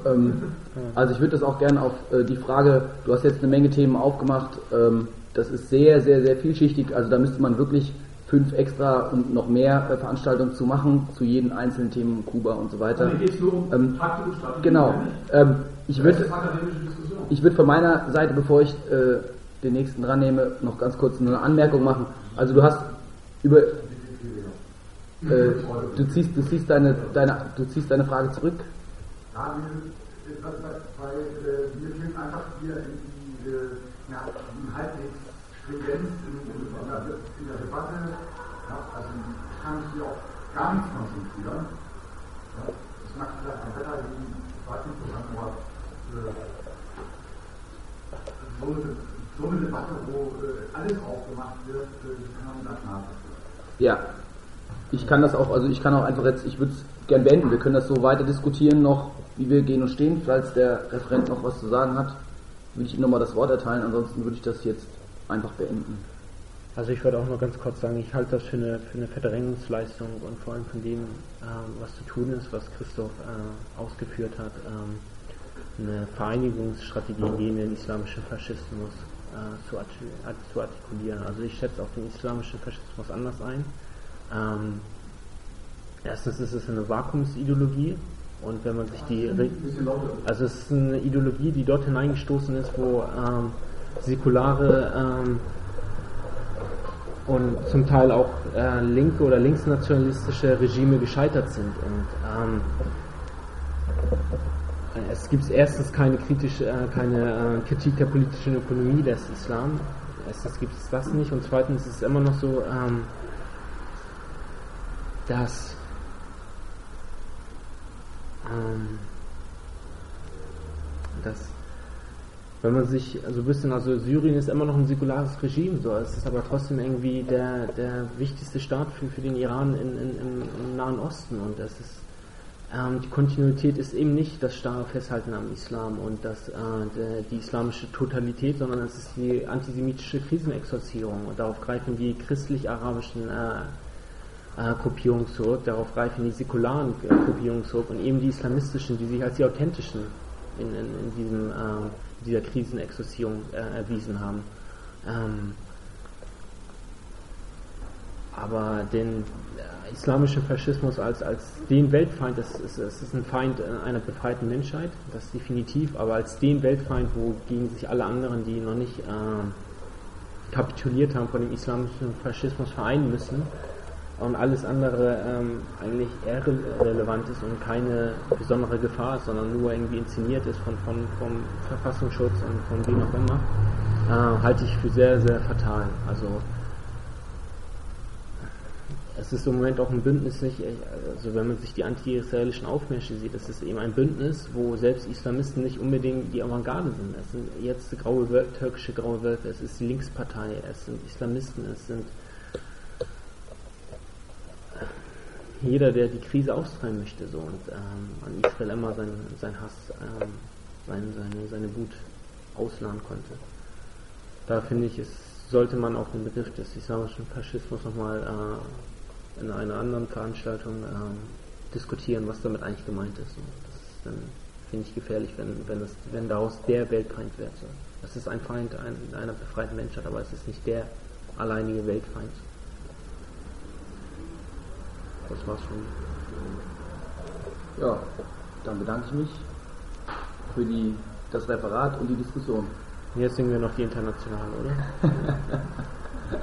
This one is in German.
Also ich würde das auch gerne auf die Frage, du hast jetzt eine Menge Themen aufgemacht, das ist sehr, sehr, sehr vielschichtig, also da müsste man wirklich 5 extra und noch mehr Veranstaltungen zu machen, zu jedem einzelnen Themen, Kuba und so weiter. Mir geht es nur um Taktik und Strategie. Genau. Ich würde von meiner Seite, bevor ich den nächsten dran nehme, noch ganz kurz eine Anmerkung machen. Also du hast du ziehst deine Frage zurück. Ja, weil mir fehlt einfach hier halbwegs Stringenz in der Debatte. Ja, also ich kann mich hier auch gar nichts konzentrieren. Ja, das mag vielleicht am Wetter liegen, ich weiß nicht, aber so eine Debatte, wo alles aufgemacht wird, kann man das nachvollziehen. Ja. Ich kann auch einfach jetzt, ich würde es gern beenden, wir können das so weiter diskutieren noch, wie wir gehen und stehen, falls der Referent noch was zu sagen hat, würde ich ihm nochmal das Wort erteilen, ansonsten würde ich das jetzt einfach beenden. Also ich würde auch noch ganz kurz sagen, ich halte das für eine Verdrängungsleistung und vor allem von dem, was zu tun ist, was Christoph ausgeführt hat, eine Vereinigungsstrategie gegen den islamischen Faschismus zu artikulieren. Also ich schätze auch den islamischen Faschismus anders ein. Erstens ist es eine Vakuumsideologie und wenn man sich also es ist eine Ideologie, die dort hineingestoßen ist, wo säkulare und zum Teil auch linke oder linksnationalistische Regime gescheitert sind und es gibt erstens keine Kritik der politischen Ökonomie des Islam, erstens gibt es das nicht und zweitens ist es immer noch so, dass wenn man sich also ein bisschen, also Syrien ist immer noch ein säkulares Regime, so, es ist aber trotzdem irgendwie der wichtigste Staat für den Iran im Nahen Osten und das ist die Kontinuität ist eben nicht das starre Festhalten am Islam und die islamische Totalität, sondern es ist die antisemitische Krisenexorzierung und darauf greifen die christlich-arabischen Gruppierungen zurück, darauf greifen die säkularen Gruppierungen zurück und eben die islamistischen, die sich als die authentischen in dieser Krisenexorzierung erwiesen haben. Aber den islamischen Faschismus als den Weltfeind, es ist ein Feind einer befreiten Menschheit, das definitiv, aber als den Weltfeind, wogegen sich alle anderen, die noch nicht kapituliert haben vor dem islamischen Faschismus, vereinen müssen und alles andere eigentlich irrelevant ist und keine besondere Gefahr ist, sondern nur irgendwie inszeniert ist vom Verfassungsschutz und von wem auch immer, halte ich für sehr, sehr fatal. Also es ist im Moment auch ein Bündnis, also wenn man sich die anti-israelischen Aufmärsche sieht, es ist eben ein Bündnis, wo selbst Islamisten nicht unbedingt die Avantgarde sind. Es sind jetzt türkische graue Wölfe, es ist die Linkspartei, es sind Islamisten, es sind jeder, der die Krise austreiben möchte, so und an Israel immer sein Hass, seine Wut ausladen konnte. Da finde ich, sollte man auch den Begriff des islamischen Faschismus nochmal in einer anderen Veranstaltung diskutieren, was damit eigentlich gemeint ist. Und das ist dann, finde ich, gefährlich, wenn daraus der Weltfeind wird. So. Das ist ein Feind einer befreiten Menschheit, aber es ist nicht der alleinige Weltfeind. Das war's schon. Ja, dann bedanke ich mich für das Referat und die Diskussion. Jetzt singen wir noch die Internationale, oder?